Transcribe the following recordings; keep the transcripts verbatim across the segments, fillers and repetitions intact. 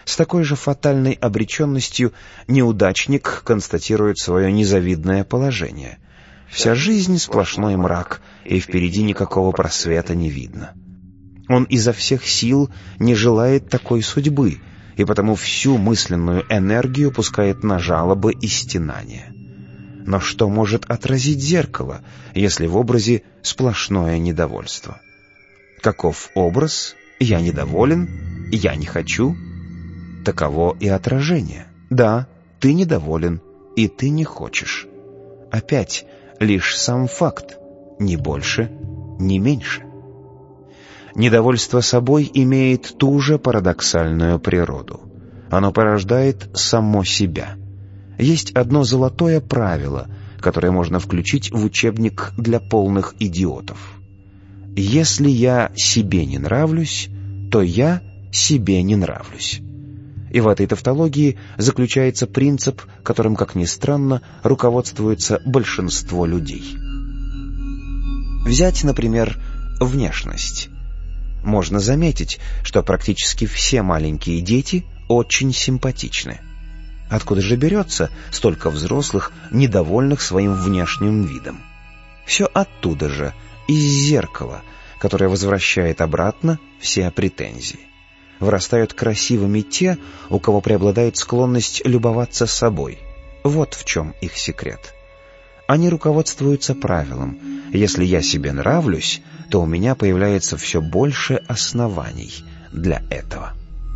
С такой же фатальной обреченностью неудачник констатирует свое незавидное положение. Вся жизнь — сплошной мрак, и впереди никакого просвета не видно. Он изо всех сил не желает такой судьбы, и потому всю мысленную энергию пускает на жалобы и стенания. Но что может отразить зеркало, если в образе сплошное недовольство? Каков образ? Я недоволен, я не хочу. Таково и отражение. Да, ты недоволен, и ты не хочешь. Опять лишь сам факт, ни больше, ни меньше. Недовольство собой имеет ту же парадоксальную природу. Оно порождает само себя. Есть одно золотое правило, которое можно включить в учебник для полных идиотов. Если я себе не нравлюсь, то я себе не нравлюсь. И в этой тавтологии заключается принцип, которым, как ни странно, руководствуется большинство людей. Взять, например, внешность. Можно заметить, что практически все маленькие дети очень симпатичны. Откуда же берется столько взрослых, недовольных своим внешним видом? Все оттуда же, из зеркала, которое возвращает обратно все претензии. Вырастают красивыми те, у кого преобладает склонность любоваться собой. Вот в чем их секрет. Они руководствуются правилом: если я себе нравлюсь, то у меня появляется все больше оснований для этого.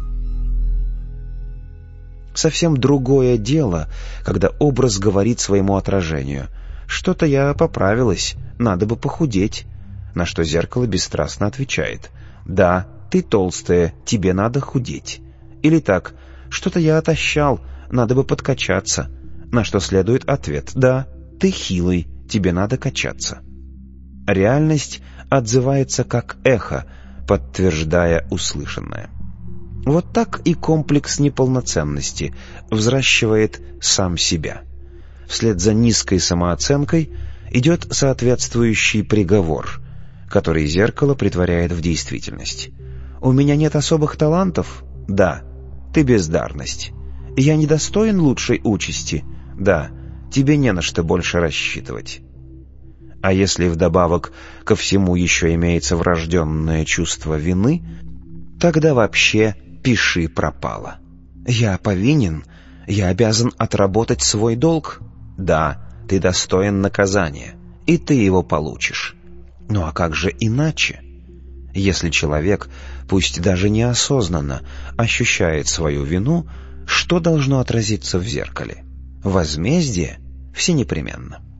Совсем другое дело, когда образ говорит своему отражению: «Что-то я поправилась, надо бы похудеть», на что зеркало бесстрастно отвечает: «Да, ты толстая, тебе надо худеть». Или так: «Что-то я отощал, надо бы подкачаться», на что следует ответ: «Да, ты хилый, тебе надо качаться». Реальность отзывается как эхо, подтверждая услышанное. Вот так и комплекс неполноценности взращивает сам себя. Вслед за низкой самооценкой идет соответствующий приговор, который зеркало претворяет в действительность. «У меня нет особых талантов?» «Да, ты бездарность». «Я недостоин лучшей участи?» «Да, тебе не на что больше рассчитывать». А если вдобавок ко всему еще имеется врожденное чувство вины, тогда вообще пиши пропало. «Я повинен, я обязан отработать свой долг?» «Да, ты достоин наказания, и ты его получишь». Ну а как же иначе? Если человек, пусть даже неосознанно, ощущает свою вину, что должно отразиться в зеркале? Возмездие? Всенепременно.